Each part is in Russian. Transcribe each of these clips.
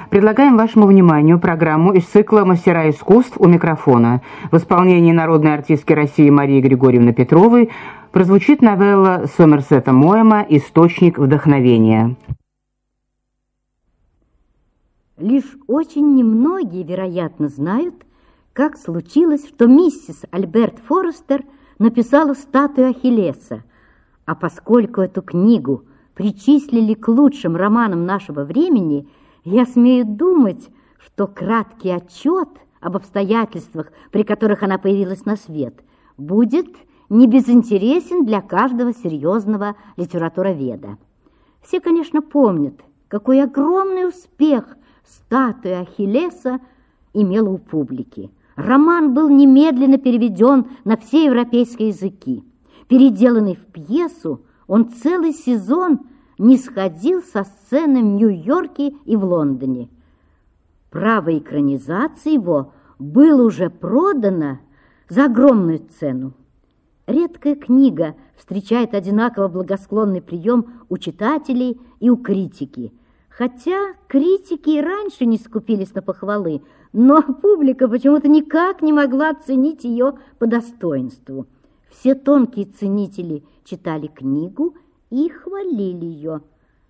Предлагаем вашему вниманию программу из цикла «Мастера искусств у микрофона». В исполнении народной артистки России Марии Григорьевны Петровой прозвучит новелла Сомерсета Моэма «Источник вдохновения». Лишь очень немногие, вероятно, знают, как случилось, что миссис Альберт Форестер написала «Статую Ахиллеса», а поскольку эту книгу причислили к лучшим романам нашего времени, я смею думать, что краткий отчет об обстоятельствах, при которых она появилась на свет, будет не безинтересен для каждого серьезного литературоведа. Все, конечно, помнят, какой огромный успех «Статуя Ахиллеса» имела у публики. Роман был немедленно переведен на все европейские языки. Переделанный в пьесу, он целый сезон не сходил со сцены в Нью-Йорке и в Лондоне. Право экранизации его было уже продано за огромную цену. Редкая книга встречает одинаково благосклонный прием у читателей и у критики. Хотя критики и раньше не скупились на похвалы, но публика почему-то никак не могла оценить ее по достоинству. Все тонкие ценители читали книгу и хвалили ее.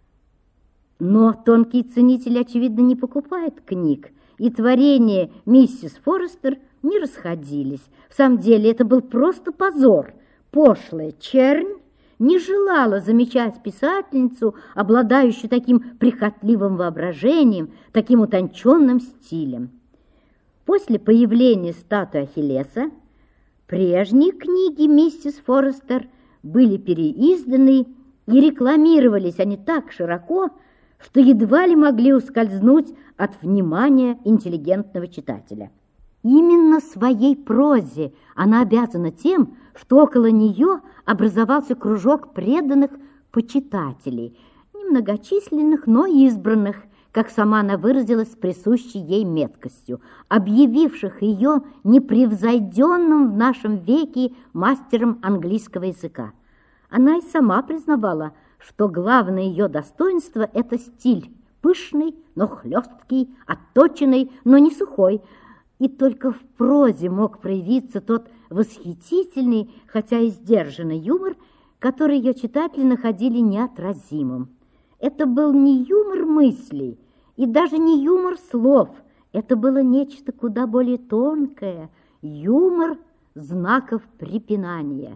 Но тонкие ценители, очевидно, не покупают книг, и творения миссис Форестер не расходились. В самом деле это был просто позор. Пошлая чернь не желала замечать писательницу, обладающую таким прихотливым воображением, таким утонченным стилем. После появления статуи Ахиллеса прежние книги миссис Форестер были переизданы, и рекламировались они так широко, что едва ли могли ускользнуть от внимания интеллигентного читателя. Именно своей прозе она обязана тем, что около нее образовался кружок преданных почитателей, немногочисленных, но избранных, как сама она выразилась с присущей ей меткостью, объявивших ее непревзойденным в нашем веке мастером английского языка. Она и сама признавала, что главное ее достоинство – это стиль, пышный, но хлесткий, отточенный, но не сухой. И только в прозе мог проявиться тот восхитительный, хотя и сдержанный юмор, который ее читатели находили неотразимым. Это был не юмор мыслей и даже не юмор слов, это было нечто куда более тонкое – юмор знаков препинания.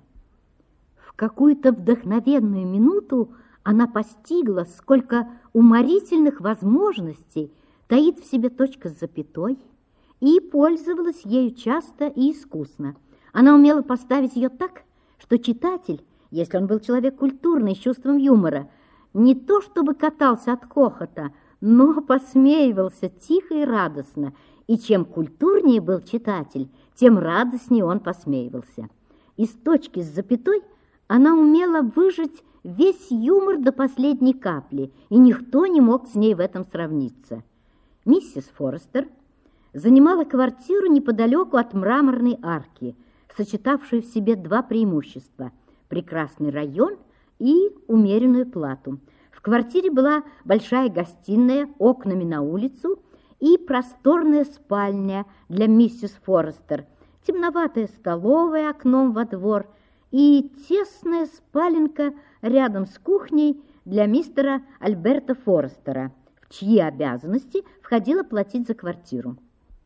В какую-то вдохновенную минуту она постигла, сколько уморительных возможностей таит в себе точка с запятой, и пользовалась ею часто и искусно. Она умела поставить ее так, что читатель, если он был человек культурный, с чувством юмора, не то чтобы катался от хохота, но посмеивался тихо и радостно, и чем культурнее был читатель, тем радостнее он посмеивался. Из точки с запятой она умела выжать весь юмор до последней капли, и никто не мог с ней в этом сравниться. Миссис Форестер занимала квартиру неподалеку от Мраморной арки, сочетавшую в себе два преимущества – прекрасный район и умеренную плату. В квартире была большая гостиная окнами на улицу и просторная спальня для миссис Форестер, темноватая столовая окном во двор и тесная спаленка рядом с кухней для мистера Альберта Форестера, в чьи обязанности входило платить за квартиру.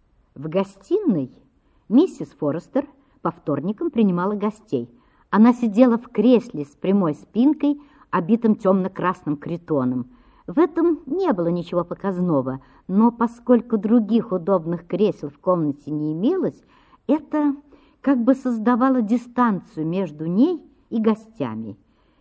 В гостиной миссис Форестер по вторникам принимала гостей. Она сидела в кресле с прямой спинкой, обитым темно-красным критоном. В этом не было ничего показного, но поскольку других удобных кресел в комнате не имелось, это как бы создавало дистанцию между ней и гостями.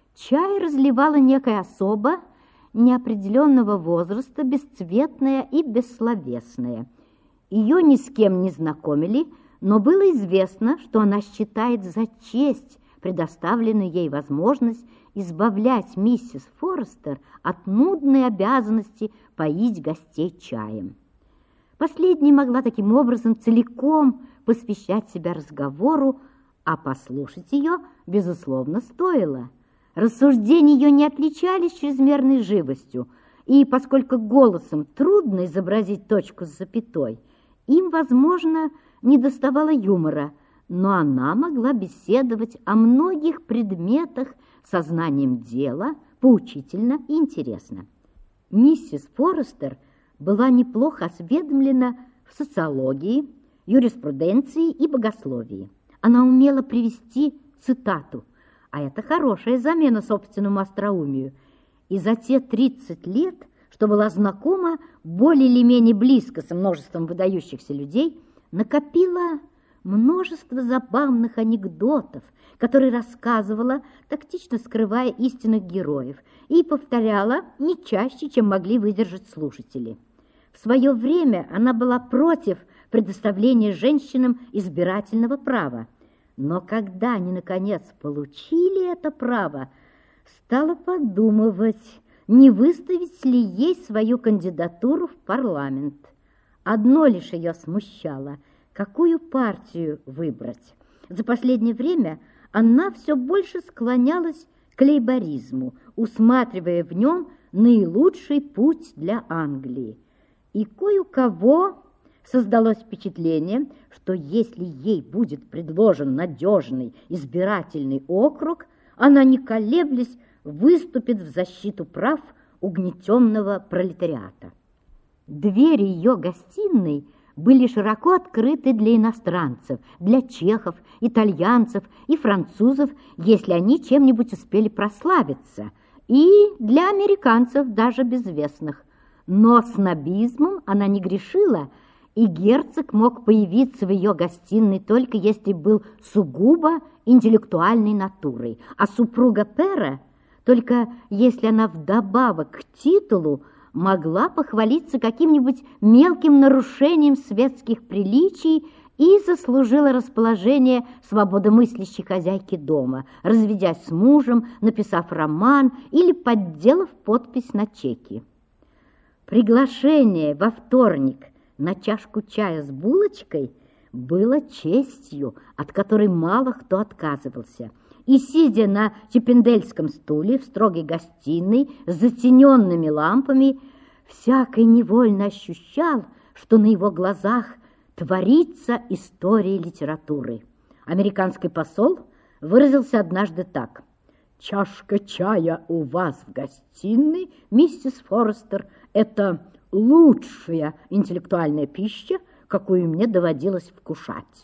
Чай разливала некая особа неопределенного возраста, бесцветная и бессловесная. Ее ни с кем не знакомили, но было известно, что она считает за честь предоставленную ей возможность избавлять миссис Форестер от нудной обязанности поить гостей чаем. Последняя могла таким образом целиком посвящать себя разговору, а послушать ее, безусловно, стоило. Рассуждения ее не отличались чрезмерной живостью, И поскольку голосом трудно изобразить точку с запятой, им, возможно, недоставало юмора, но она могла беседовать о многих предметах со знанием дела, поучительно и интересно. Миссис Форестер была неплохо осведомлена в социологии, юриспруденции и богословии. Она умела привести цитату, а это хорошая замена собственному остроумию. И за те 30 лет, что была знакома более или менее близко со множеством выдающихся людей, накопила множество забавных анекдотов, которые рассказывала, тактично скрывая истинных героев, и повторяла не чаще, чем могли выдержать слушатели. В свое время она была против предоставления женщинам избирательного права, но когда они, наконец, получили это право, стала подумывать, не выставить ли ей свою кандидатуру в парламент. Одно лишь ее смущало – какую партию выбрать. За последнее время она все больше склонялась к лейборизму, усматривая в нем наилучший путь для Англии. И кое-у-кого создалось впечатление, что если ей будет предложен надежный избирательный округ, она, не колеблясь, выступит в защиту прав угнетенного пролетариата. Двери ее гостиной были широко открыты для иностранцев, для чехов, итальянцев и французов, если они чем-нибудь успели прославиться, и для американцев, даже безвестных. Но снобизмом она не грешила, и герцог мог появиться в ее гостиной только если был сугубо интеллектуальной натурой, а супруга Пэра только если она вдобавок к титулу могла похвалиться каким-нибудь мелким нарушением светских приличий и заслужила расположение свободомыслящей хозяйки дома, разведясь с мужем, написав роман или подделав подпись на чеке. Приглашение во вторник на чашку чая с булочкой было честью, от которой мало кто отказывался. И, сидя на чиппендельском стуле в строгой гостиной с затененными лампами, всякий невольно ощущал, что на его глазах творится история литературы. Американский посол выразился однажды так: «Чашка чая у вас в гостиной, миссис Форестер, это лучшая интеллектуальная пища, какую мне доводилось вкушать».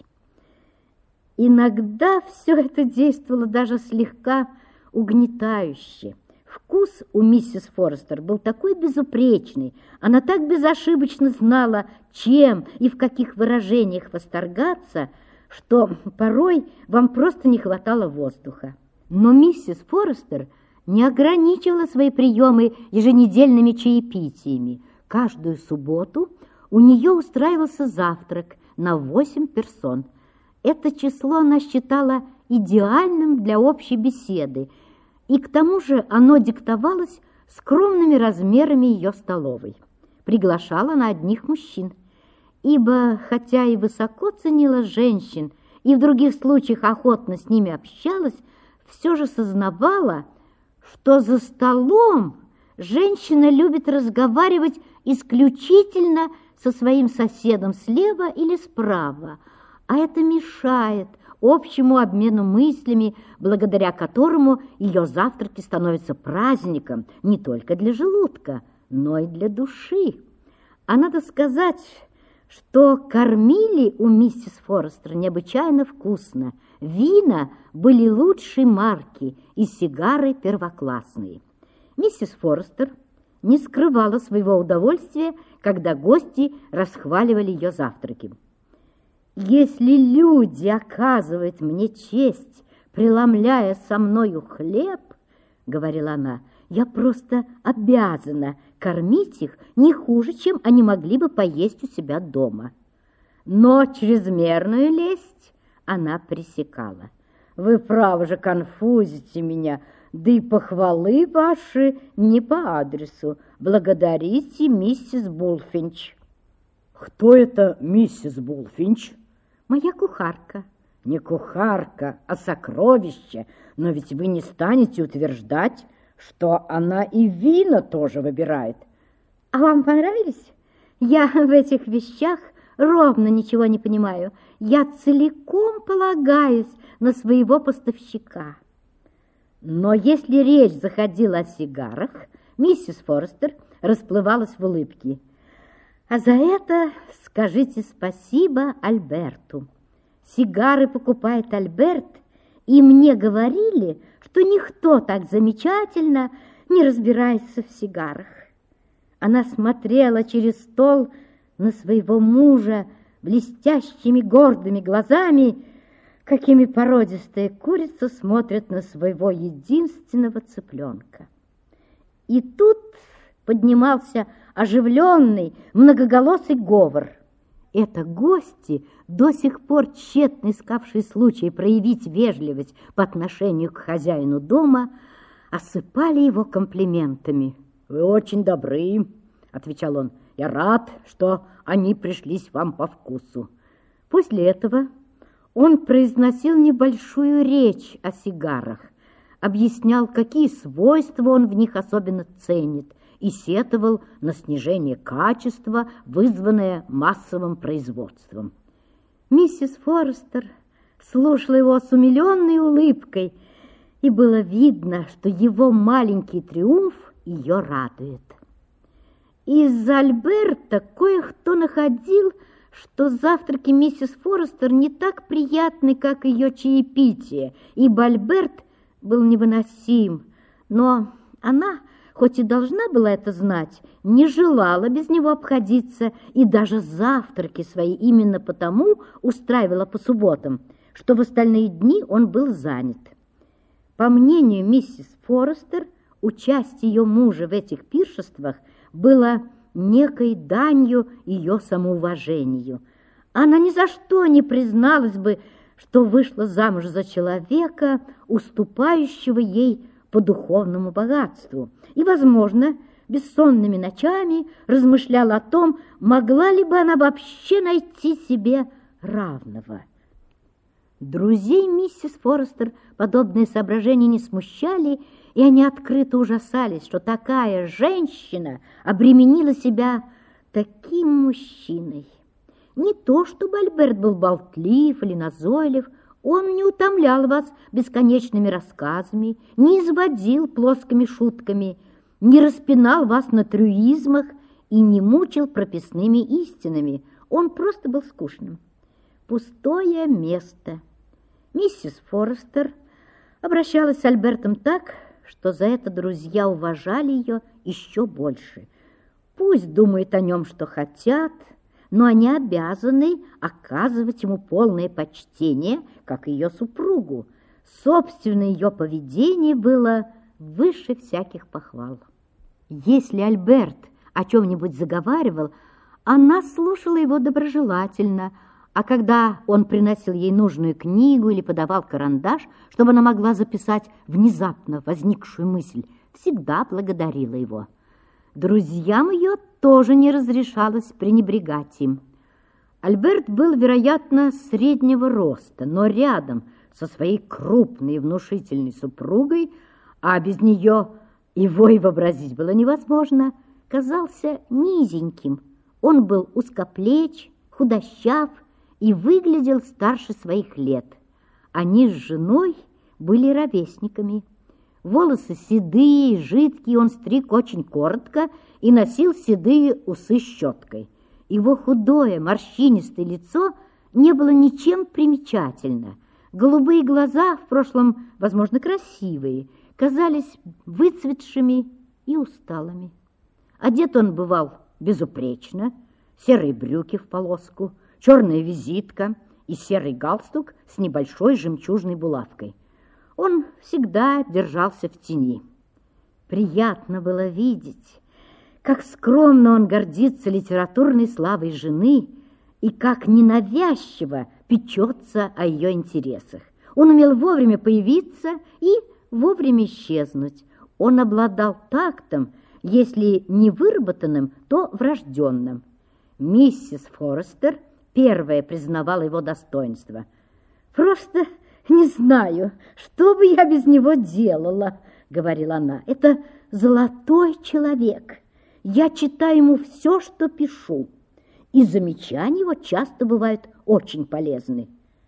Иногда все это действовало даже слегка угнетающе. Вкус у миссис Форестер был такой безупречный, она так безошибочно знала, чем и в каких выражениях восторгаться, что порой вам просто не хватало воздуха. Но миссис Форестер не ограничивала свои приемы еженедельными чаепитиями. Каждую субботу у нее устраивался завтрак на 8 персон. Это число она считала идеальным для общей беседы, и к тому же оно диктовалось скромными размерами ее столовой. Приглашала она одних мужчин, ибо, хотя и высоко ценила женщин, и в других случаях охотно с ними общалась, все же сознавала, что за столом женщина любит разговаривать исключительно со своим соседом слева или справа, а это мешает общему обмену мыслями, благодаря которому ее завтраки становятся праздником не только для желудка, но и для души. А надо сказать, что кормили у миссис Форестер необычайно вкусно. Вина были лучшей марки и сигары первоклассные. Миссис Форестер не скрывала своего удовольствия, когда гости расхваливали ее завтраки. «Если люди оказывают мне честь, преломляя со мною хлеб, — говорила она, — я просто обязана кормить их не хуже, чем они могли бы поесть у себя дома». Но чрезмерную лесть она пресекала. «Вы, право же, конфузите меня, да и похвалы ваши не по адресу. Благодарите миссис Булфинч». «Кто это миссис Булфинч?» «Моя кухарка». «Не кухарка, а сокровище. Но ведь вы не станете утверждать, что она и вина тоже выбирает». А вам понравились? Я в этих вещах ровно ничего не понимаю. Я целиком полагаюсь на своего поставщика. Но если речь заходила о сигарах, миссис Форестер расплывалась в улыбке. А за это скажите спасибо Альберту. Сигары покупает Альберт, и мне говорили, что никто так замечательно не разбирается в сигарах. Она смотрела через стол на своего мужа блестящими гордыми глазами, какими породистая курица смотрит на своего единственного цыпленка. И тут поднимался оживленный, многоголосый говор. Это гости, до сих пор тщетно искавшие случай проявить вежливость по отношению к хозяину дома, осыпали его комплиментами. «Вы очень добры», — отвечал он. «Я рад, что они пришлись вам по вкусу». После этого он произносил небольшую речь о сигарах, объяснял, какие свойства он в них особенно ценит, и сетовал на снижение качества, вызванное массовым производством. Миссис Форестер слушала его с умиленной улыбкой, и было видно, что его маленький триумф ее радует. Из-за Альберта кое-кто находил, что завтраки миссис Форестер не так приятны, как ее чаепитие, ибо Альберт был невыносим, но она, хоть и должна была это знать, не желала без него обходиться и даже завтраки свои именно потому устраивала по субботам, что в остальные дни он был занят. По мнению миссис Форестер, участие ее мужа в этих пиршествах было некой данью ее самоуважению. Она ни за что не призналась бы, что вышла замуж за человека, уступающего ей по духовному богатству, и, возможно, бессонными ночами размышляла о том, могла ли бы она вообще найти себе равного. Друзей миссис Форестер подобные соображения не смущали, и они открыто ужасались, что такая женщина обременила себя таким мужчиной. Не то чтобы Альберт был болтлив или назойлив, он не утомлял вас бесконечными рассказами, не изводил плоскими шутками, не распинал вас на трюизмах и не мучил прописными истинами. Он просто был скучным. Пустое место. Миссис Форестер обращалась с Альбертом так, что за это друзья уважали ее еще больше. Пусть думают о нем, что хотят, но они обязаны оказывать ему полное почтение, как ее супругу. Собственное ее поведение было выше всяких похвал. Если Альберт о чем-нибудь заговаривал, она слушала его доброжелательно, а когда он приносил ей нужную книгу или подавал карандаш, чтобы она могла записать внезапно возникшую мысль, всегда благодарила его. Друзьям ее тоже не разрешалось пренебрегать им. Альберт был, вероятно, среднего роста, но рядом со своей крупной и внушительной супругой, а без нее его и вообразить было невозможно, казался низеньким. Он был узкоплеч, худощав и выглядел старше своих лет. Они с женой были ровесниками. Волосы седые, жидкие, он стриг очень коротко и носил седые усы щеткой. Его худое, морщинистое лицо не было ничем примечательно. Голубые глаза, в прошлом, возможно, красивые, казались выцветшими и усталыми. Одет он бывал безупречно: серые брюки в полоску, черная визитка и серый галстук с небольшой жемчужной булавкой. Он всегда держался в тени. Приятно было видеть, как скромно он гордится литературной славой жены и как ненавязчиво печется о ее интересах. Он умел вовремя появиться и вовремя исчезнуть. Он обладал тактом, если не выработанным, то врожденным. Миссис Форестер первая признавала его достоинство. «Просто не знаю, что бы я без него делала», — говорила она. «Это золотой человек. Я читаю ему все, что пишу, и замечания его часто бывают очень полезны.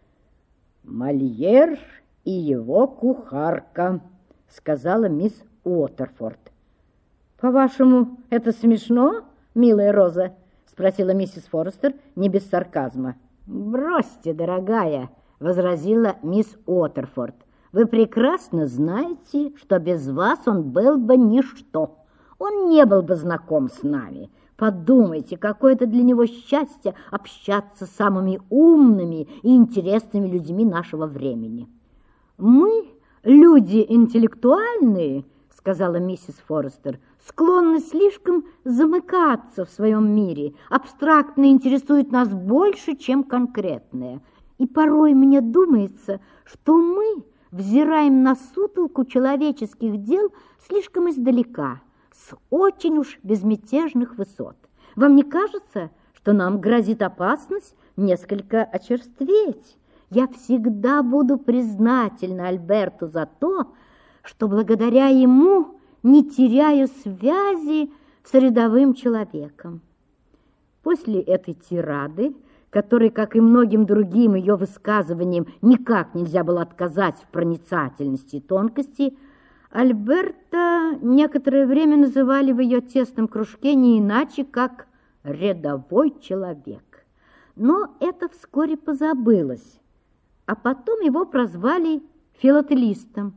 «Мольер и его кухарка», — сказала мисс Уотерфорд. «По-вашему, это смешно, милая Роза?» — спросила миссис Форестер не без сарказма. «Бросьте, дорогая», — возразила мисс Уотерфорд. «Вы прекрасно знаете, что без вас он был бы ничто. Он не был бы знаком с нами. Подумайте, какое это для него счастье общаться с самыми умными и интересными людьми нашего времени». «Мы, люди интеллектуальные, — сказала миссис Форестер, — склонны слишком замыкаться в своем мире. Абстрактное интересует нас больше, чем конкретное. И порой мне думается, что мы взираем на сутолку человеческих дел слишком издалека, с очень уж безмятежных высот. Вам не кажется, что нам грозит опасность несколько очерстветь? Я всегда буду признательна Альберту за то, что благодаря ему не теряю связи с рядовым человеком». После этой тирады, которой, как и многим другим ее высказываниям, никак нельзя было отказать в проницательности и тонкости, Альберта некоторое время называли в ее тесном кружке не иначе, как «рядовой человек». Но это вскоре позабылось, а потом его прозвали филателистом.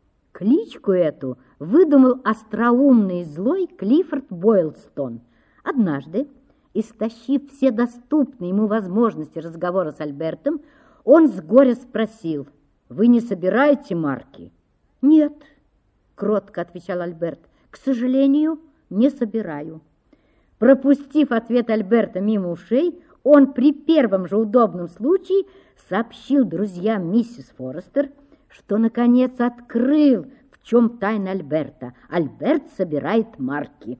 Кличку эту выдумал остроумный и злой Клиффорд Бойлстон. Однажды, истощив все доступные ему возможности разговора с Альбертом, он с горя спросил: «Вы не собираете марки?» «Нет», — кротко отвечал Альберт, — «к сожалению, не собираю». Пропустив ответ Альберта мимо ушей, он при первом же удобном случае сообщил друзьям миссис Форестер, что, наконец, открыл, в чем тайна Альберта. Альберт собирает марки.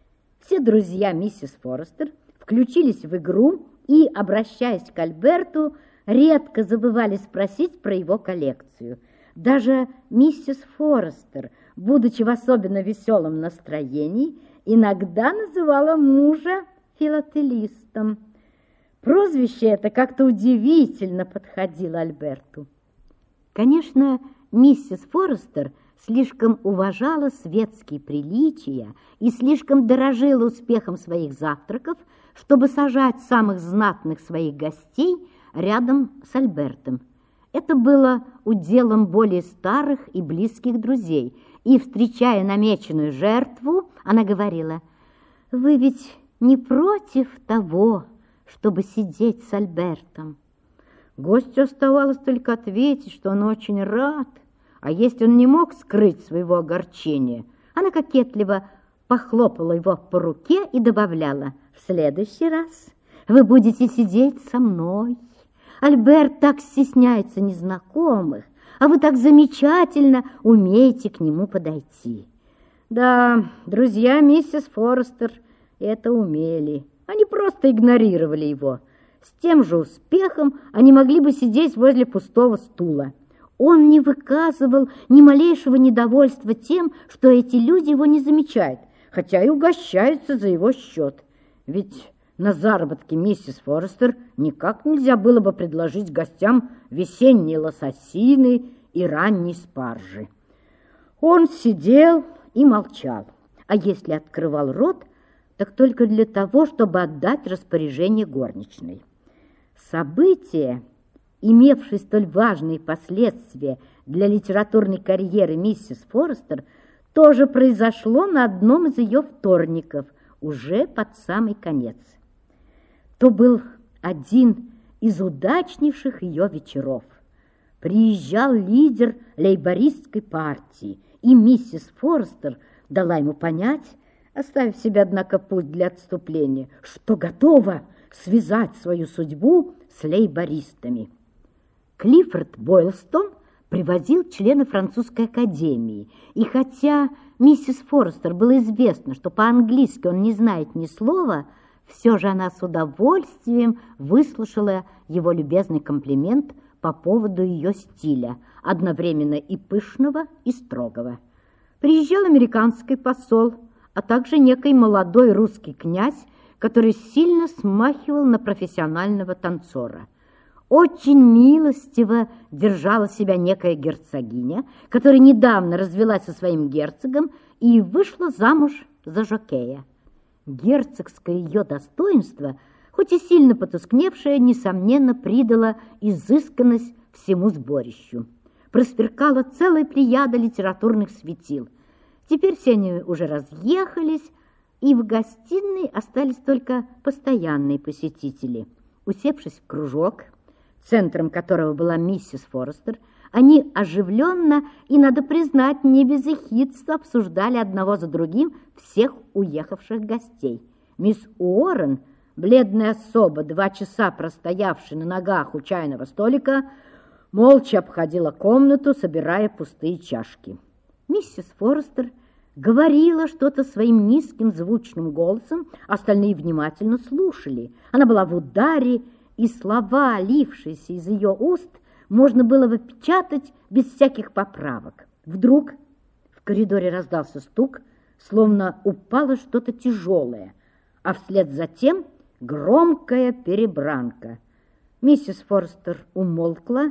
Все друзья миссис Форестер включились в игру и, обращаясь к Альберту, редко забывали спросить про его коллекцию. Даже миссис Форестер, будучи в особенно веселом настроении, иногда называла мужа филателистом. Прозвище это как-то удивительно подходило Альберту. Конечно, миссис Форестер слишком уважала светские приличия и слишком дорожила успехом своих завтраков, чтобы сажать самых знатных своих гостей рядом с Альбертом. Это было уделом более старых и близких друзей, и, встречая намеченную жертву, она говорила: «Вы ведь не против того, чтобы сидеть с Альбертом?» Гостю оставалось только ответить, что он очень рад, а если он не мог скрыть своего огорчения, она кокетливо похлопала его по руке и добавляла: «В следующий раз вы будете сидеть со мной. Альберт так стесняется незнакомых, а вы так замечательно умеете к нему подойти». Да, друзья миссис Форестер это умели. Они просто игнорировали его. С тем же успехом они могли бы сидеть возле пустого стула. Он не выказывал ни малейшего недовольства тем, что эти люди его не замечают, хотя и угощаются за его счет. Ведь на заработки миссис Форестер никак нельзя было бы предложить гостям весенние лососины и ранние спаржи. Он сидел и молчал, а если открывал рот, так только для того, чтобы отдать распоряжение горничной. Событие, имевшее столь важные последствия для литературной карьеры миссис Форестер, тоже произошло на одном из ее вторников, уже под самый конец. То был один из удачнейших ее вечеров. Приезжал лидер лейбористской партии, и миссис Форестер дала ему понять, оставив себе, однако, путь для отступления, что готова связать свою судьбу с лейбористами. Клиффорд Бойлстон привозил члена французской академии, и хотя миссис Форестер было известно, что по-английски он не знает ни слова, все же она с удовольствием выслушала его любезный комплимент по поводу ее стиля, одновременно и пышного, и строгого. Приезжал американский посол, а также некий молодой русский князь, который сильно смахивал на профессионального танцора. Очень милостиво держала себя некая герцогиня, которая недавно развелась со своим герцогом и вышла замуж за жокея. Герцогское ее достоинство, хоть и сильно потускневшее, несомненно, придало изысканность всему сборищу. Просверкала целая плеяда литературных светил. Теперь все они уже разъехались, и в гостиной остались только постоянные посетители. Усевшись в кружок, центром которого была миссис Форестер, они оживленно и, надо признать, не без ехидства обсуждали одного за другим всех уехавших гостей. Мисс Уоррен, бледная особа, 2 часа простоявшая на ногах у чайного столика, молча обходила комнату, собирая пустые чашки. Миссис Форестер говорила что-то своим низким звучным голосом, остальные внимательно слушали. Она была в ударе, и слова, лившиеся из ее уст, можно было выпечатать без всяких поправок. Вдруг в коридоре раздался стук, словно упало что-то тяжелое, а вслед за тем громкая перебранка. Миссис Форестер умолкла,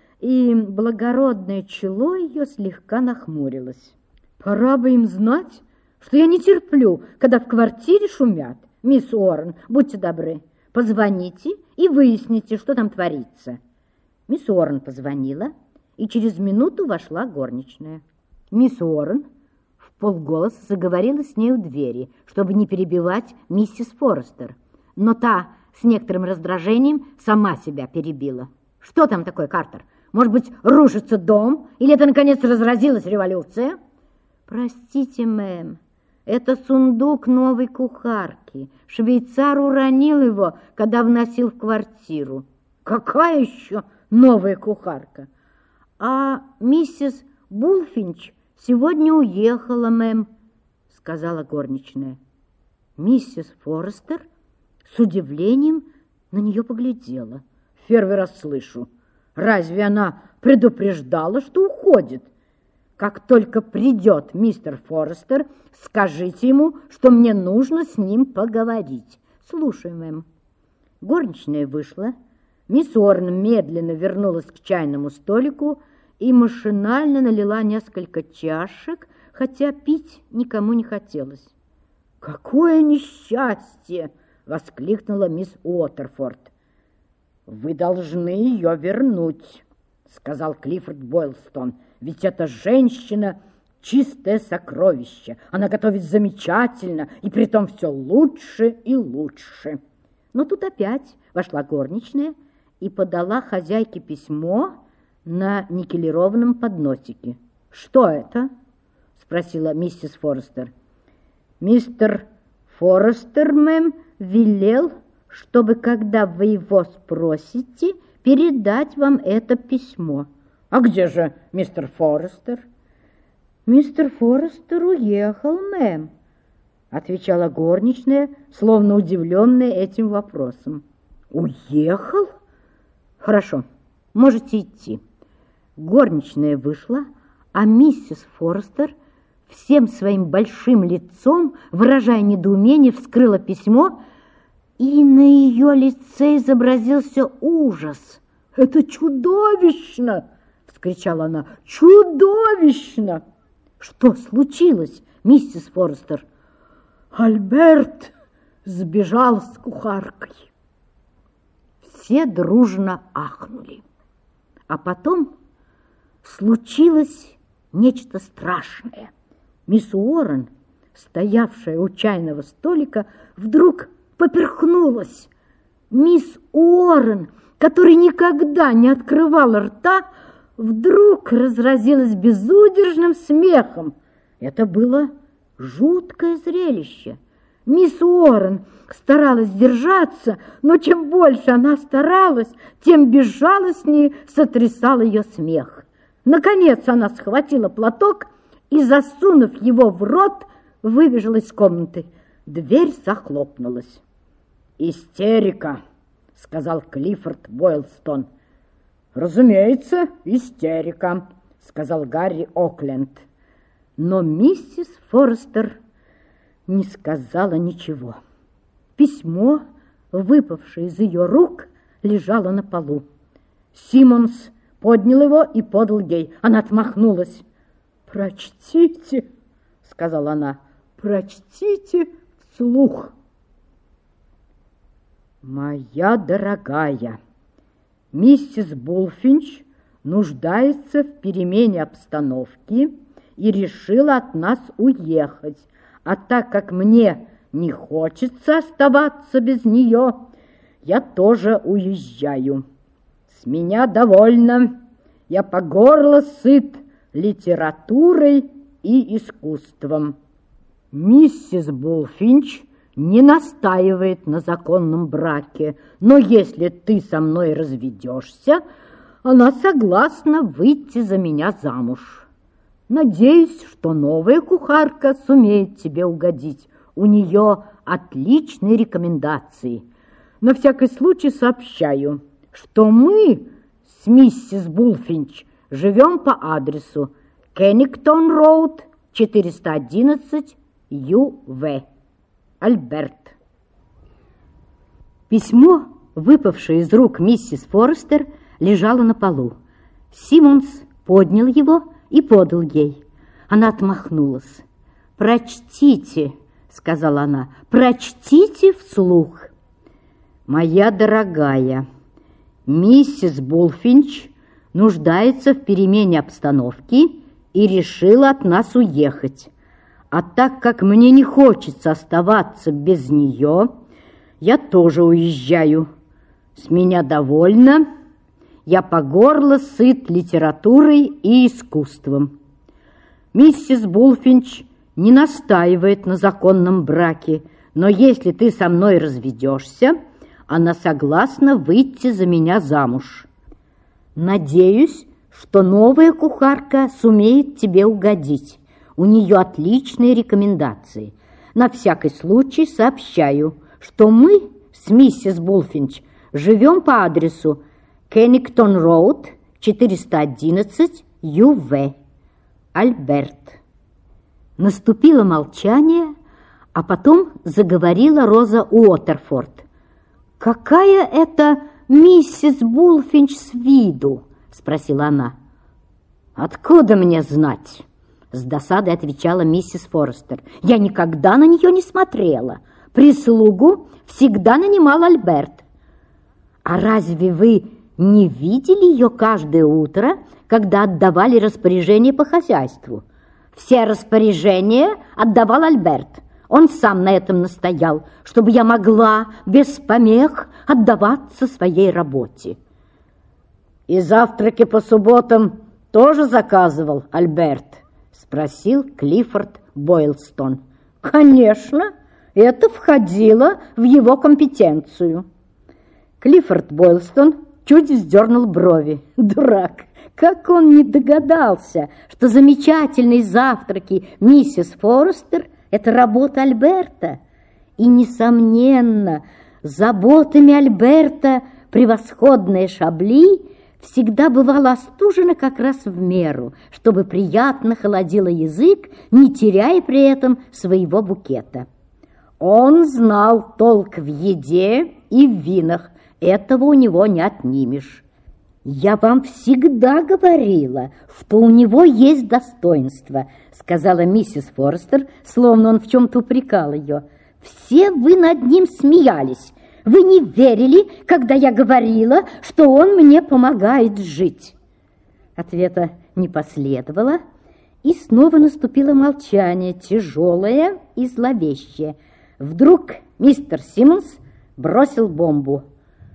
и благородное чело ее слегка нахмурилось. «Пора бы им знать, что я не терплю, когда в квартире шумят. Мисс Уоррен, будьте добры, позвоните и выясните, что там творится». Мисс Уоррен позвонила, и через минуту вошла горничная. Мисс Уоррен вполголоса заговорила с ней у двери, чтобы не перебивать миссис Форестер, но та с некоторым раздражением сама себя перебила. «Что там такое, Картер? Может быть, рушится дом? Или это, наконец, разразилась революция?» «Простите, мэм, это сундук новой кухарки. Швейцар уронил его, когда вносил в квартиру». «Какая еще новая кухарка?» «А миссис Булфинч сегодня уехала, мэм», — сказала горничная. Миссис Форестер с удивлением на нее поглядела. «В первый раз слышу. Разве она предупреждала, что уходит? Как только придет мистер Форестер, скажите ему, что мне нужно с ним поговорить». «Слушай, мэм». Горничная вышла. Мисс Уоррен медленно вернулась к чайному столику и машинально налила несколько чашек, хотя пить никому не хотелось. «Какое несчастье!» — воскликнула мисс Уотерфорд. «Вы должны ее вернуть», — сказал Клиффорд Бойлстон. «Ведь эта женщина — чистое сокровище. Она готовит замечательно, и притом все лучше и лучше». Но тут опять вошла горничная и подала хозяйке письмо на никелированном подносике. «Что это?» — спросила миссис Форестер. «Мистер Форестер, мэм, велел, чтобы, когда вы его спросите, передать вам это письмо». «А где же мистер Форестер?» «Мистер Форестер уехал, мэм», — отвечала горничная, словно удивленная этим вопросом. «Уехал? Хорошо, можете идти». Горничная вышла, а миссис Форестер всем своим большим лицом, выражая недоумение, вскрыла письмо, и на ее лице изобразился ужас. «Это чудовищно!» — вскричала она. «Чудовищно!» «Что случилось, миссис Форестер?» «Альберт сбежал с кухаркой». Все дружно ахнули. А потом случилось нечто страшное. Мисс Уоррен, стоявшая у чайного столика, вдруг поперхнулась. Мисс Уоррен, которая никогда не открывала рта, вдруг разразилась безудержным смехом. Это было жуткое зрелище. Мисс Уоррен старалась держаться, но чем больше она старалась, тем безжалостнее сотрясал ее смех. Наконец она схватила платок и, засунув его в рот, выбежала из комнаты. Дверь захлопнулась. «Истерика», — сказал Клиффорд Бойлстон. «Разумеется, истерика», — сказал Гарри Окленд. Но миссис Форестер не сказала ничего. Письмо, выпавшее из ее рук, лежало на полу. Симмонс поднял его и подал ей. Она отмахнулась. «Прочтите», — сказала она, — «прочтите вслух». «Моя дорогая, миссис Булфинч нуждается в перемене обстановки и решила от нас уехать. А так как мне не хочется оставаться без нее, я тоже уезжаю. С меня довольно. Я по горло сыт литературой и искусством. Миссис Булфинч не настаивает на законном браке, но если ты со мной разведешься, она согласна выйти за меня замуж. Надеюсь, что новая кухарка сумеет тебе угодить. У нее отличные рекомендации. На всякий случай сообщаю, что мы с миссис Булфинч живем по адресу Кеннингтон-роуд, 411, Ю.В. Альберт. Письмо, выпавшее из рук миссис Форестер, лежало на полу. Симмонс поднял его и подал ей. Она отмахнулась. «Прочтите», — сказала она, — «прочтите вслух». «Моя дорогая, миссис Булфинч нуждается в перемене обстановки и решила от нас уехать. А так как мне не хочется оставаться без нее, я тоже уезжаю. С меня довольно. Я по горло сыт литературой и искусством. Миссис Булфинч не настаивает на законном браке, но если ты со мной разведешься, она согласна выйти за меня замуж. Надеюсь, что новая кухарка сумеет тебе угодить. У нее отличные рекомендации. На всякий случай сообщаю, что мы с миссис Булфинч живем по адресу Кеннингтон-роуд, 411, Ю.В. Альберт. Наступило молчание, а потом заговорила Роза Уотерфорд. «Какая это миссис Булфинч с виду?» — спросила она. «Откуда мне знать?» — с досадой отвечала миссис Форестер. «Я никогда на нее не смотрела. Прислугу всегда нанимал Альберт». «А разве вы не видели ее каждое утро, когда отдавали распоряжение по хозяйству?» «Все распоряжения отдавал Альберт. Он сам на этом настоял, чтобы я могла без помех отдаваться своей работе». «И завтраки по субботам тоже заказывал Альберт?» — спросил Клиффорд Бойлстон. «Конечно, это входило в его компетенцию». Клиффорд Бойлстон чуть вздернул брови. Дурак! Как он не догадался, что замечательные завтраки миссис Форестер — это работа Альберта. И, несомненно, заботами Альберта превосходное шабли всегда бывало остужено как раз в меру, чтобы приятно холодило язык, не теряя при этом своего букета. Он знал толк в еде и в винах, этого у него не отнимешь. «Я вам всегда говорила, что у него есть достоинство», сказала миссис Форестер, словно он в чем-то упрекал ее. «Все вы над ним смеялись. Вы не верили, когда я говорила, что он мне помогает жить». Ответа не последовало, и снова наступило молчание, тяжелое и зловещее. Вдруг мистер Симмонс бросил бомбу.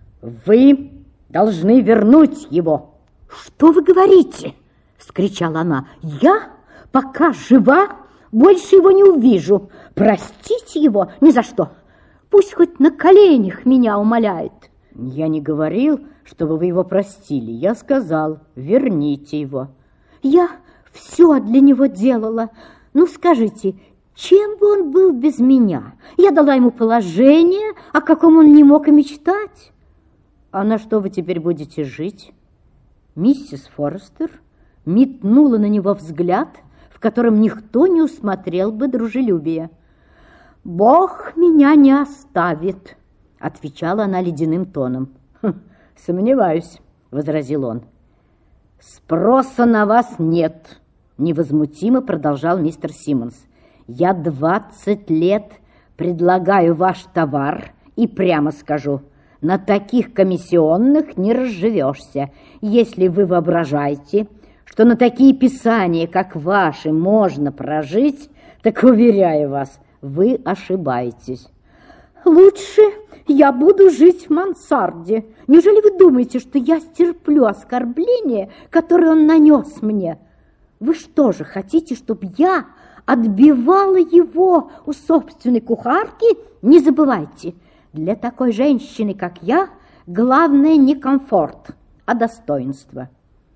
«Вы должны вернуть его». «Что вы говорите?» — вскричала она. «Я, пока жива, больше его не увижу. Простите его ни за что. Пусть хоть на коленях меня умоляет». «Я не говорил, чтобы вы его простили. Я сказал, верните его». «Я все для него делала. Ну, скажите, чем бы он был без меня? Я дала ему положение, о каком он не мог и мечтать». «А на что вы теперь будете жить?» Миссис Форестер метнула на него взгляд, в котором никто не усмотрел бы дружелюбия. «Бог меня не оставит», — отвечала она ледяным тоном. «Сомневаюсь», — возразил он. «Спроса на вас нет», — невозмутимо продолжал мистер Симмонс. «Я 20 лет предлагаю ваш товар и прямо скажу, на таких комиссионных не разживешься, если вы воображаете, что на такие писания, как ваши, можно прожить, так, уверяю вас, вы ошибаетесь». «Лучше я буду жить в мансарде. Неужели вы думаете, что я стерплю оскорбление, которое он нанес мне? Вы что же, хотите, чтобы я отбивала его у собственной кухарки? Не забывайте, для такой женщины, как я, главное не комфорт, а достоинство».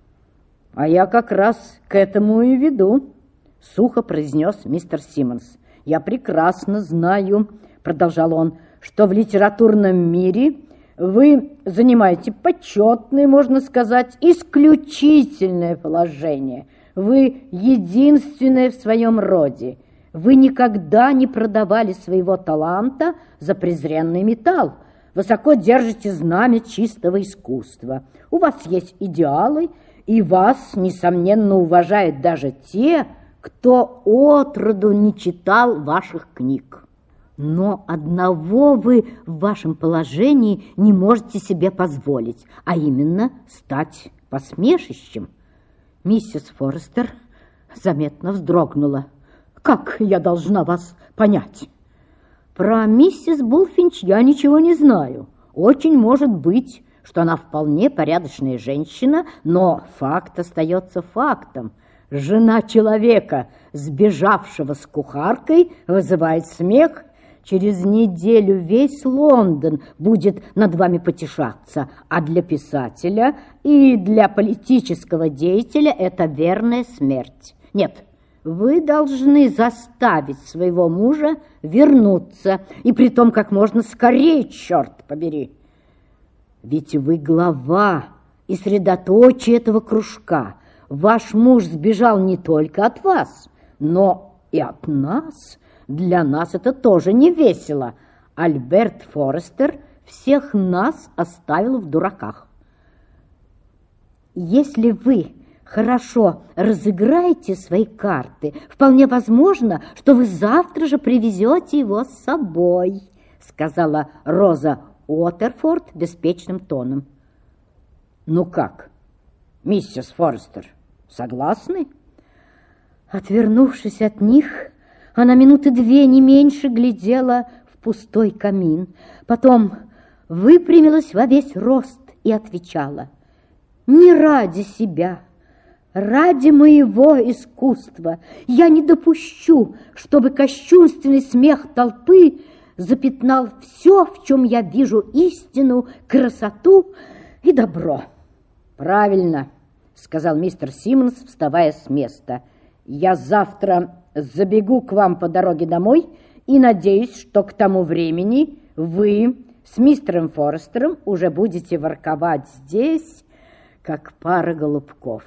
«А я как раз к этому и веду», — сухо произнес мистер Симмонс. «Я прекрасно знаю», — продолжал он, «что в литературном мире вы занимаете почетное, можно сказать, исключительное положение. Вы единственное в своем роде. Вы никогда не продавали своего таланта за презренный металл. Высоко держите знамя чистого искусства. У вас есть идеалы, и вас, несомненно, уважают даже те, кто отроду не читал ваших книг. Но одного вы в вашем положении не можете себе позволить, а именно стать посмешищем». Миссис Форестер заметно вздрогнула. «Как я должна вас понять?» «Про миссис Булфинч я ничего не знаю. Очень может быть, что она вполне порядочная женщина, но факт остается фактом. Жена человека, сбежавшего с кухаркой, вызывает смех. Через неделю весь Лондон будет над вами потешаться, а для писателя и для политического деятеля это верная смерть. Нет, вы должны заставить своего мужа вернуться, и притом как можно скорее, черт побери. Ведь вы глава и средоточие этого кружка. Ваш муж сбежал не только от вас, но и от нас. Для нас это тоже не весело. Альберт Форестер всех нас оставил в дураках. Если вы хорошо разыграете свои карты, вполне возможно, что вы завтра же привезете его с собой, сказала Роза Уотерфорд беспечным тоном. «Ну как, миссис Форестер, согласны?» Отвернувшись от них, она минуты 2 не меньше глядела в пустой камин. Потом выпрямилась во весь рост и отвечала: «Не ради себя, ради моего искусства я не допущу, чтобы кощунственный смех толпы запятнал все, в чем я вижу истину, красоту и добро». «Правильно», — сказал мистер Симмонс, вставая с места. «Я завтра забегу к вам по дороге домой и надеюсь, что к тому времени вы с мистером Форестером уже будете ворковать здесь, как пара голубков».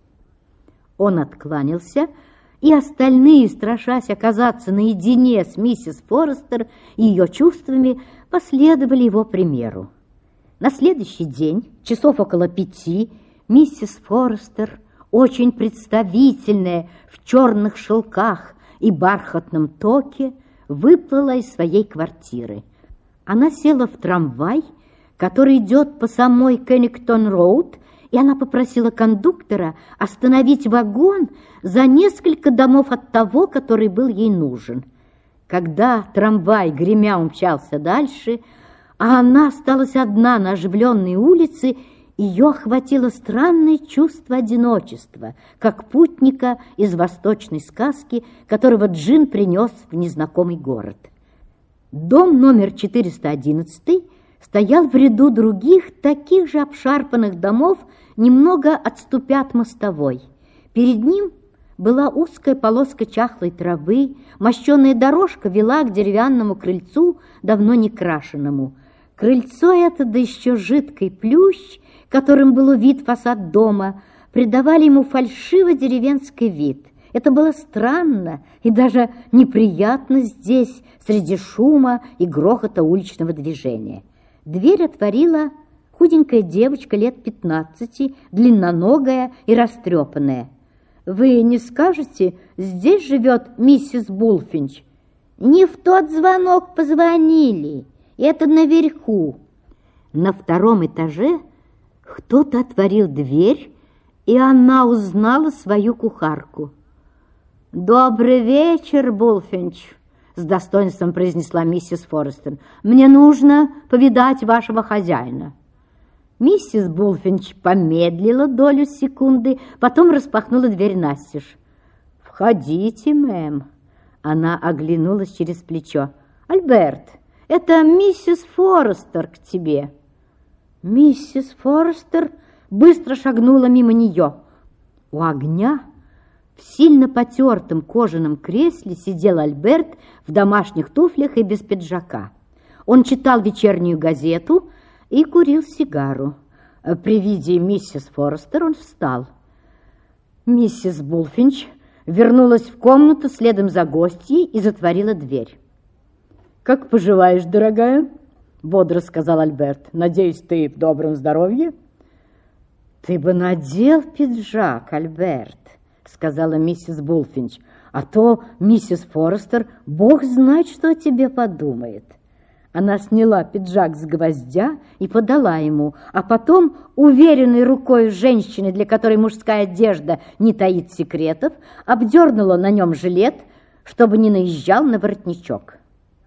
Он откланялся, и остальные, страшась оказаться наедине с миссис Форестер и ее чувствами, последовали его примеру. На следующий день, часов около 5, миссис Форестер, очень представительная в черных шелках и бархатном токе, выплыла из своей квартиры. Она села в трамвай, который идет по самой Кеннингтон-роуд, и она попросила кондуктора остановить вагон за несколько домов от того, который был ей нужен. Когда трамвай гремя умчался дальше, а она осталась одна на оживленной улице, ее охватило странное чувство одиночества, как путника из восточной сказки, которого джин принес в незнакомый город. Дом номер 411 стоял в ряду других, таких же обшарпанных домов, немного отступя от мостовой. Перед ним была узкая полоска чахлой травы, мощеная дорожка вела к деревянному крыльцу, давно не крашенному. Крыльцо это, да еще жидкий плющ, которым был увит фасад дома, придавали ему фальшиво-деревенский вид. Это было странно и даже неприятно здесь, среди шума и грохота уличного движения. Дверь отворила худенькая девочка лет 15, длинноногая и растрепанная. «Вы не скажете, здесь живет миссис Булфинч?» «Не в тот звонок позвонили, это наверху». На втором этаже кто-то отворил дверь, и она узнала свою кухарку. «Добрый вечер, Булфинч», — с достоинством произнесла миссис Форестер. «Мне нужно повидать вашего хозяина». Миссис Булфинч помедлила долю секунды, потом распахнула дверь настежь. «Входите, мэм». Она оглянулась через плечо. «Альберт, это миссис Форестер к тебе». Миссис Форестер быстро шагнула мимо нее. У огня в сильно потертом кожаном кресле сидел Альберт в домашних туфлях и без пиджака. Он читал вечернюю газету и курил сигару. При виде миссис Форестер он встал. Миссис Булфинч вернулась в комнату следом за гостьей и затворила дверь. «Как поживаешь, дорогая?» — бодро сказал Альберт. «Надеюсь, ты в добром здоровье?» «Ты бы надел пиджак, Альберт», — сказала миссис Булфинч, «а то миссис Форестер, бог знает, что о тебе подумает». Она сняла пиджак с гвоздя и подала ему, а потом, уверенной рукой женщины, для которой мужская одежда не таит секретов, обдернула на нем жилет, чтобы не наезжал на воротничок.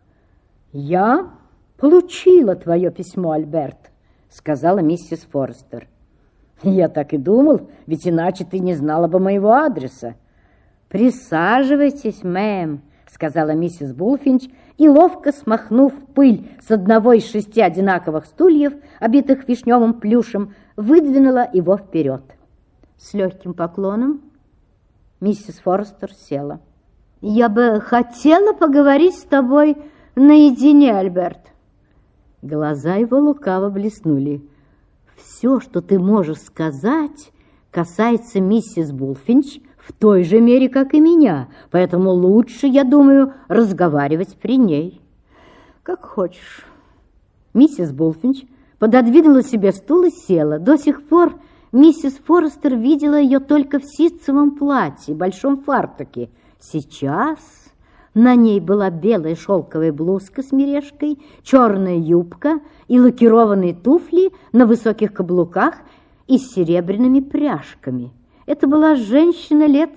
«Я получила твое письмо, Альберт», — сказала миссис Форестер. «Я так и думал, ведь иначе ты не знала бы моего адреса». «Присаживайтесь, мэм», — сказала миссис Булфинч, и, ловко смахнув пыль с одного из 6 одинаковых стульев, обитых вишневым плюшем, выдвинула его вперед. С легким поклоном миссис Форестер села. «Я бы хотела поговорить с тобой наедине, Альберт». Глаза его лукаво блеснули. «Все, что ты можешь сказать, касается миссис Булфинч в той же мере, как и меня, поэтому лучше, я думаю, разговаривать при ней». «Как хочешь». Миссис Булфинч пододвинула себе стул и села. До сих пор миссис Форестер видела ее только в ситцевом платье, большом фартуке. Сейчас на ней была белая шелковая блузка с мережкой, черная юбка и лакированные туфли на высоких каблуках и с серебряными пряжками. Это была женщина лет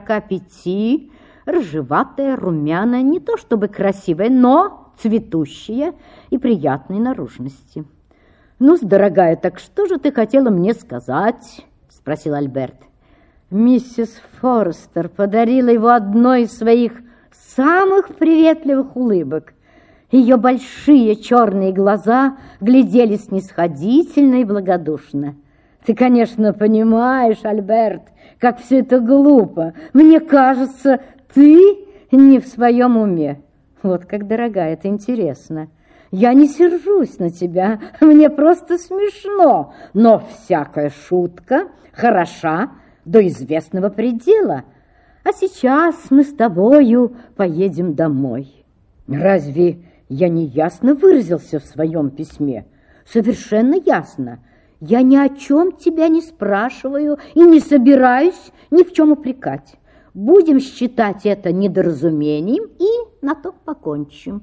45, рыжеватая, румяная, не то чтобы красивая, но цветущая и приятной наружности. «Ну, дорогая, так что же ты хотела мне сказать?» — спросил Альберт. Миссис Форестер подарила его одной из своих самых приветливых улыбок. Ее большие черные глаза глядели снисходительно и благодушно. «Ты, конечно, понимаешь, Альберт, как все это глупо. Мне кажется, ты не в своем уме». «Вот как, дорогая, это интересно. Я не сержусь на тебя, мне просто смешно, но всякая шутка хороша до известного предела. А сейчас мы с тобою поедем домой». «Разве я не ясно выразился в своем письме?» «Совершенно ясно. Я ни о чем тебя не спрашиваю и не собираюсь ни в чем упрекать. Будем считать это недоразумением и на то покончим».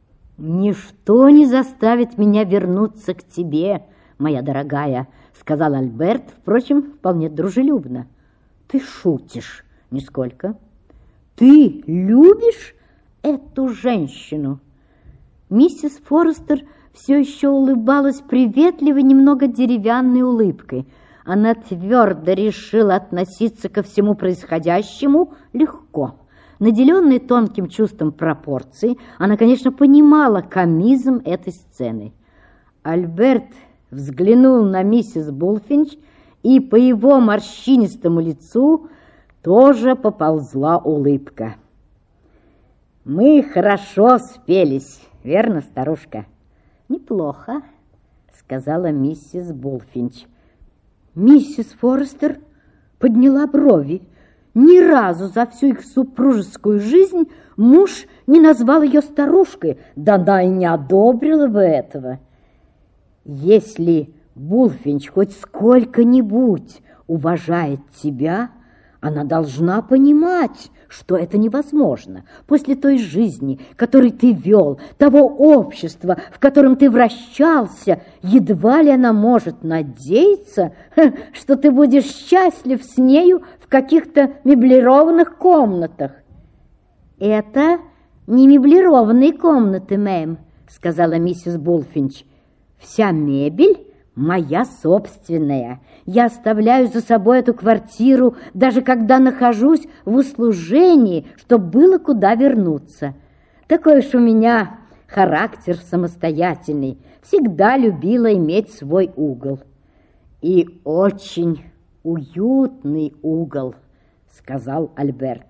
«Ничто не заставит меня вернуться к тебе, моя дорогая», — сказал Альберт, впрочем, вполне дружелюбно. «Ты шутишь?» «Нисколько». «Ты любишь эту женщину?» Миссис Форестер все еще улыбалась приветливой, немного деревянной улыбкой. Она твердо решила относиться ко всему происходящему легко. Наделенная тонким чувством пропорций, она, конечно, понимала комизм этой сцены. Альберт взглянул на миссис Булфинч, и по его морщинистому лицу тоже поползла улыбка. «Мы хорошо спелись, верно, старушка?» «Неплохо», — сказала миссис Булфинч. Миссис Форестер подняла брови. Ни разу за всю их супружескую жизнь муж не назвал ее старушкой, да она и не одобрила бы этого. Если Булфинч хоть сколько-нибудь уважает тебя, она должна понимать, что это невозможно. После той жизни, которой ты вел, того общества, в котором ты вращался, едва ли она может надеяться, что ты будешь счастлив с нею в каких-то меблированных комнатах. «Это не меблированные комнаты, мэм», — сказала миссис Булфинч. «Вся мебель моя собственная. Я оставляю за собой эту квартиру, даже когда нахожусь в услужении, чтобы было куда вернуться. Такой уж у меня характер самостоятельный. Всегда любила иметь свой угол. И очень уютный угол», — сказал Альберт.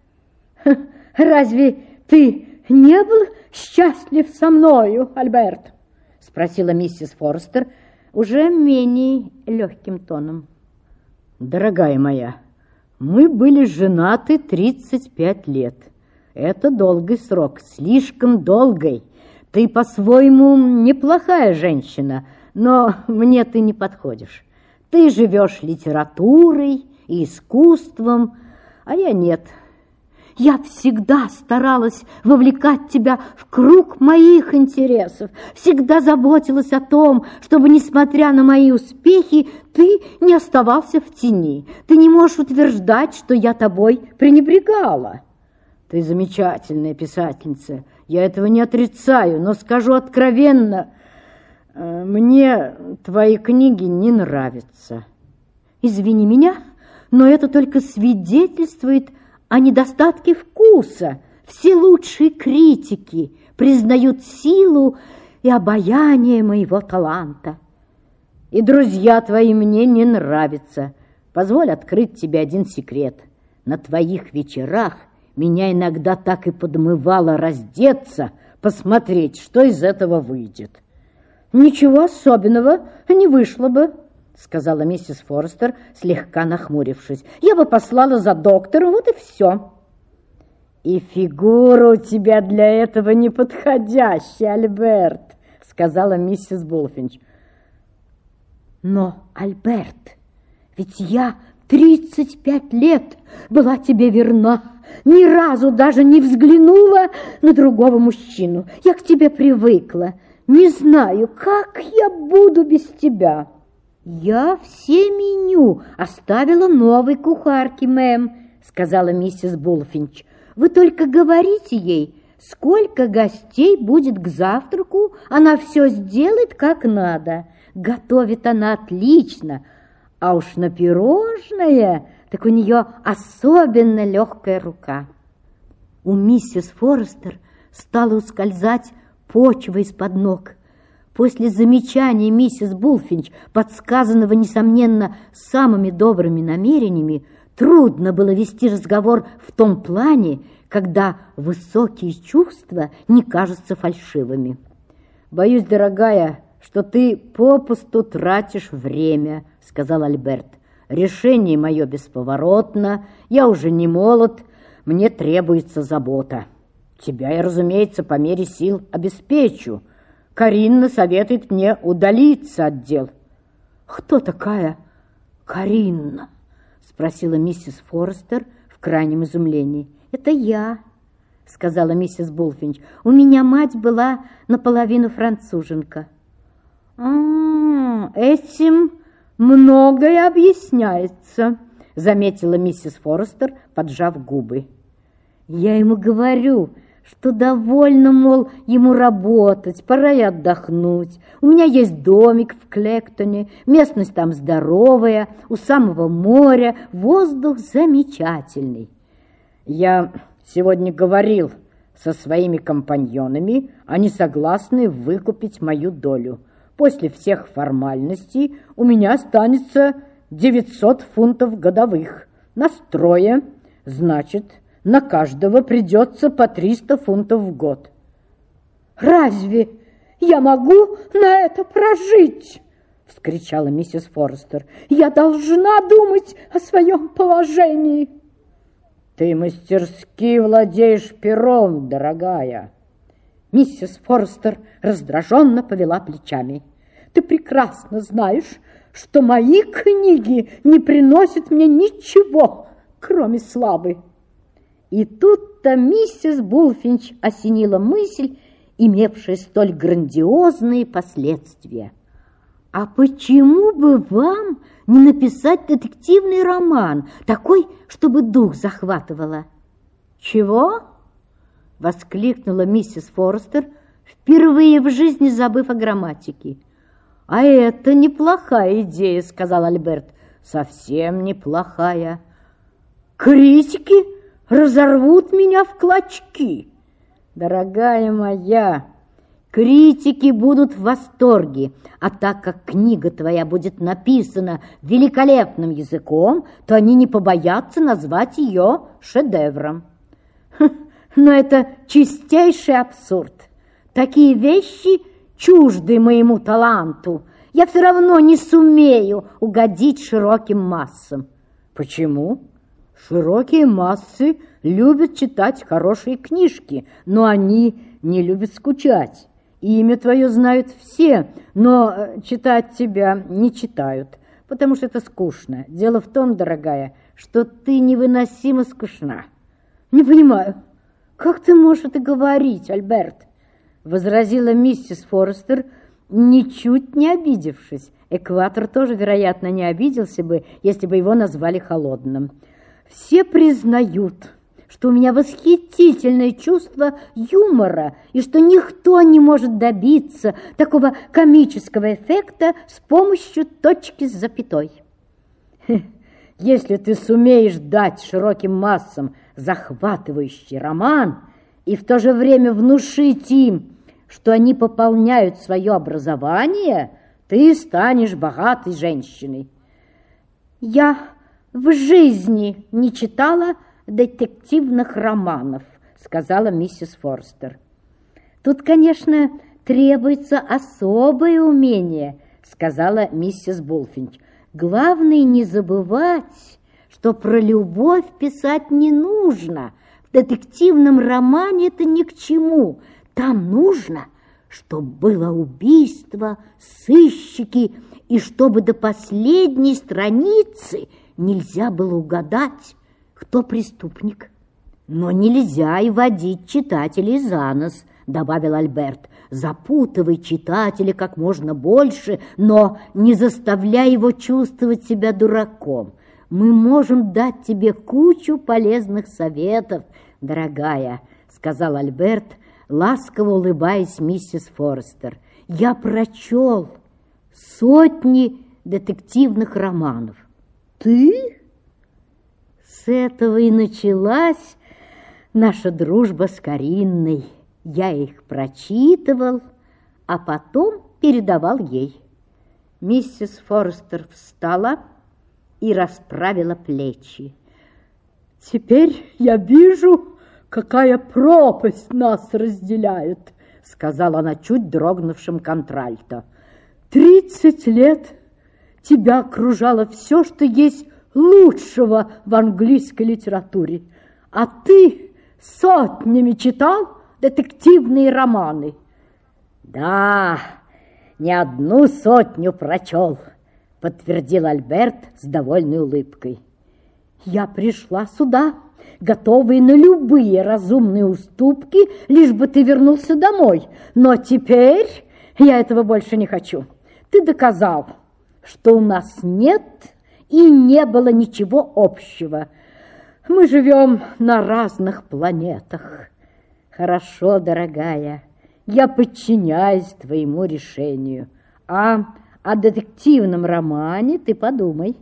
«Разве ты не был счастлив со мною, Альберт?» — спросила миссис Форестер уже менее легким тоном. «Дорогая моя, мы были женаты 35 лет. Это долгий срок, слишком долгий. Ты по-своему неплохая женщина, но мне ты не подходишь. Ты живешь литературой и искусством, а я нет. Я всегда старалась вовлекать тебя в круг моих интересов, всегда заботилась о том, чтобы, несмотря на мои успехи, ты не оставался в тени. Ты не можешь утверждать, что я тобой пренебрегала. Ты замечательная писательница, я этого не отрицаю, но скажу откровенно, мне твои книги не нравятся». «Извини меня, но это только свидетельствует о недостатке вкуса. Все лучшие критики признают силу и обаяние моего таланта. И друзья твои мне не нравятся. Позволь открыть тебе один секрет. На твоих вечерах меня иногда так и подмывало раздеться, посмотреть, что из этого выйдет». «Ничего особенного не вышло бы», — сказала миссис Форестер, слегка нахмурившись. «Я бы послала за доктором, вот и все». «И фигура у тебя для этого неподходящая, Альберт», — сказала миссис Булфинч. «Но, Альберт, ведь я 35 лет была тебе верна, ни разу даже не взглянула на другого мужчину. Я к тебе привыкла, не знаю, как я буду без тебя». «Я все меню оставила новой кухарке, мэм», — сказала миссис Булфинч. «Вы только говорите ей, сколько гостей будет к завтраку, она все сделает как надо. Готовит она отлично, а уж на пирожное, так у нее особенно легкая рука». У миссис Форестер стала ускользать почва из-под ног. После замечания миссис Булфинч, подсказанного, несомненно, самыми добрыми намерениями, трудно было вести разговор в том плане, когда высокие чувства не кажутся фальшивыми. «Боюсь, дорогая, что ты попусту тратишь время», — сказал Альберт. «Решение мое бесповоротно, я уже не молод, мне требуется забота. Тебя я, разумеется, по мере сил обеспечу. Каринна советует мне удалиться от дел». «Кто такая Каринна?» — спросила миссис Форестер в крайнем изумлении. «Это я», — сказала миссис Булфинч. «У меня мать была наполовину француженка». «Этим многое объясняется», — заметила миссис Форестер, поджав губы. «Я ему говорю, что довольно, мол, ему работать, пора и отдохнуть. У меня есть домик в Клектоне, местность там здоровая, у самого моря, воздух замечательный. Я сегодня говорил со своими компаньонами, они согласны выкупить мою долю. После всех формальностей у меня останется 900 фунтов годовых. Нас трое, значит, на каждого придется по 300 фунтов в год». «Разве я могу на это прожить?» — вскричала миссис Форестер. «Я должна думать о своем положении». Ты мастерски владеешь пером, дорогая. Миссис Форестер раздраженно повела плечами. Ты прекрасно знаешь, что мои книги не приносят мне ничего, кроме славы. И тут-то миссис Булфинч осенила мысль, имевшая столь грандиозные последствия. А почему бы вам не написать детективный роман, такой, чтобы дух захватывало? Чего? Воскликнула миссис Форестер, впервые в жизни забыв о грамматике. А это неплохая идея, сказал Альберт. Совсем неплохая. Критики разорвут меня в клочки. Дорогая моя, критики будут в восторге, а так как книга твоя будет написана великолепным языком, то они не побоятся назвать ее шедевром. Но это чистейший абсурд. Такие вещи чужды моему таланту. Я все равно не сумею угодить широким массам. Почему? Широкие массы любят читать хорошие книжки, но они не любят скучать. Имя твое знают все, но читать тебя не читают, потому что это скучно. Дело в том, дорогая, что ты невыносимо скучна. Не понимаю, как ты можешь это говорить, Альберт? Возразила миссис Форестер, ничуть не обидевшись. Экватор тоже, вероятно, не обиделся бы, если бы его назвали холодным. Все признают, что у меня восхитительное чувство юмора и что никто не может добиться такого комического эффекта с помощью точки с запятой. Если ты сумеешь дать широким массам захватывающий роман и в то же время внушить им, что они пополняют свое образование, ты станешь богатой женщиной. Я в жизни не читала детективных романов, сказала миссис Форестер. Тут, конечно, требуется особое умение, сказала миссис Булфинч. Главное не забывать, что про любовь писать не нужно. В детективном романе это ни к чему. Там нужно, чтобы было убийство, сыщики, и чтобы до последней страницы нельзя было угадать, кто преступник. Но нельзя и водить читателей за нос, добавил Альберт. Запутывай читателя как можно больше, но не заставляй его чувствовать себя дураком. Мы можем дать тебе кучу полезных советов, дорогая, сказал Альберт, ласково улыбаясь миссис Форестер. Я прочел сотни детективных романов. Ты? С этого и началась наша дружба с Каринной. Я их прочитывал, а потом передавал ей. Миссис Форестер встала и расправила плечи. Теперь я вижу, какая пропасть нас разделяет, сказала она чуть дрогнувшим контральто. 30 лет тебя окружало все, что есть лучшего в английской литературе, а ты сотнями читал детективные романы. Да, не одну сотню прочел, подтвердил Альберт с довольной улыбкой. Я пришла сюда, готовая на любые разумные уступки, лишь бы ты вернулся домой. Но теперь я этого больше не хочу. Ты доказал, что у нас нет и не было ничего общего. Мы живем на разных планетах. Хорошо, дорогая, я подчиняюсь твоему решению. А о детективном романе ты подумай.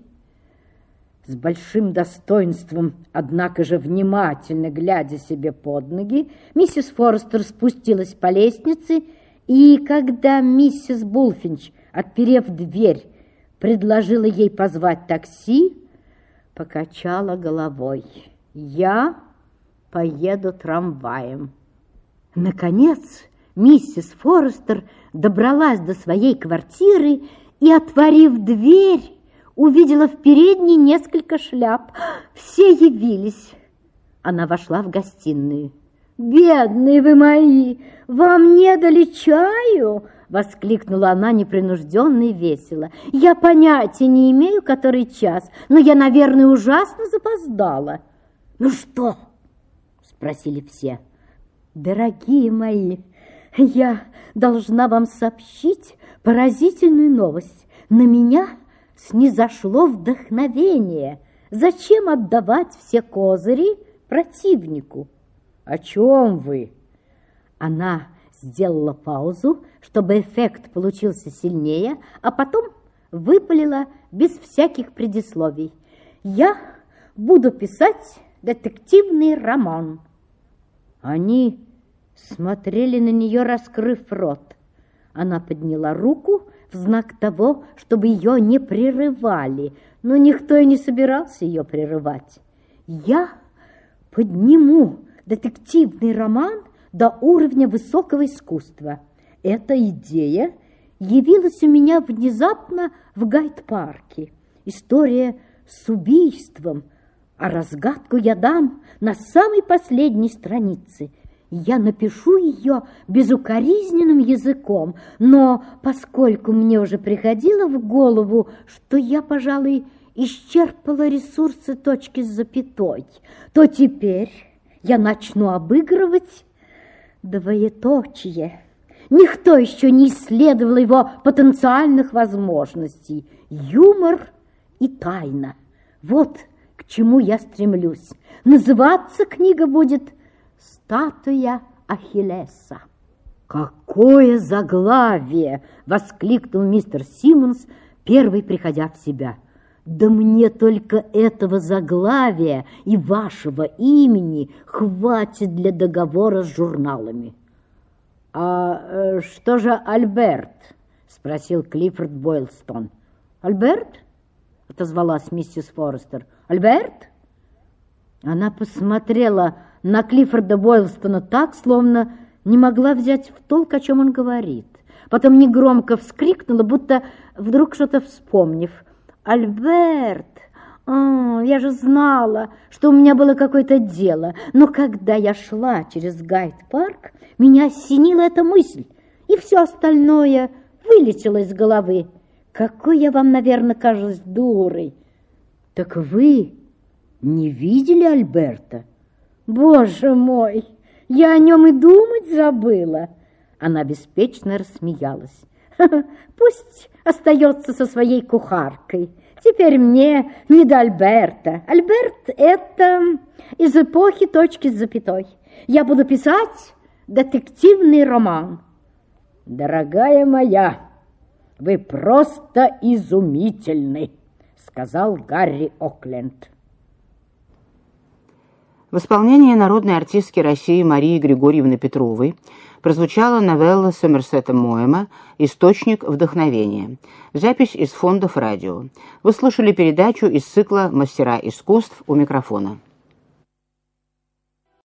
С большим достоинством, однако же внимательно глядя себе под ноги, миссис Форестер спустилась по лестнице, и когда миссис Булфинч, отперев дверь, предложила ей позвать такси, покачала головой. Я поеду трамваем. Наконец, миссис Форестер добралась до своей квартиры и, отворив дверь, увидела в передней несколько шляп. Все явились. Она вошла в гостиную. «Бедные вы мои, вам не дали чаю?» — воскликнула она непринужденно и весело. «Я понятия не имею, который час, но я, наверное, ужасно запоздала». «Ну что?» — спросили все. «Дорогие мои, я должна вам сообщить поразительную новость. На меня снизошло вдохновение. Зачем отдавать все козыри противнику?» «О чем вы?» Она сделала паузу, чтобы эффект получился сильнее, а потом выпалила без всяких предисловий. «Я буду писать детективный роман». Они смотрели на нее, раскрыв рот. Она подняла руку в знак того, чтобы ее не прерывали, но никто и не собирался ее прерывать. «Я подниму детективный роман до уровня высокого искусства. Эта идея явилась у меня внезапно в Гайд-парке. История с убийством, а разгадку я дам на самой последней странице. Я напишу ее безукоризненным языком, но поскольку мне уже приходило в голову, что я, пожалуй, исчерпала ресурсы точки с запятой, то теперь я начну обыгрывать двоеточие. Никто еще не исследовал его потенциальных возможностей. Юмор и тайна. Вот к чему я стремлюсь. Называться книга будет «Статуя Ахиллеса». «Какое заглавие!» — воскликнул мистер Симмонс, первый приходя в себя. «Да мне только этого заглавия и вашего имени хватит для договора с журналами». «А что же Альберт?» — спросил Клиффорд Бойлстон. «Альберт?» — отозвалась миссис Форестер. «Альберт?» Она посмотрела на Клиффорда Бойлстона так, словно не могла взять в толк, о чем он говорит. Потом негромко вскрикнула, будто вдруг что-то вспомнив. «Альберт! Я же знала, что у меня было какое-то дело. Но когда я шла через Гайд-парк, меня осенила эта мысль, и все остальное вылетело из головы. Какой я вам, наверное, кажусь дурой!» «Так вы не видели Альберта?» «Боже мой, я о нем и думать забыла!» Она беспечно рассмеялась. «Пусть остается со своей кухаркой. Теперь мне не до Альберта. Альберт — это из эпохи точки с запятой. Я буду писать детективный роман». «Дорогая моя, вы просто изумительны», — сказал Гарри Окленд. В исполнении народной артистки России Марии Григорьевны Петровой прозвучала новелла Сомерсета Моэма «Источник вдохновения». Запись из фондов радио. Вы слушали передачу из цикла «Мастера искусств» у микрофона.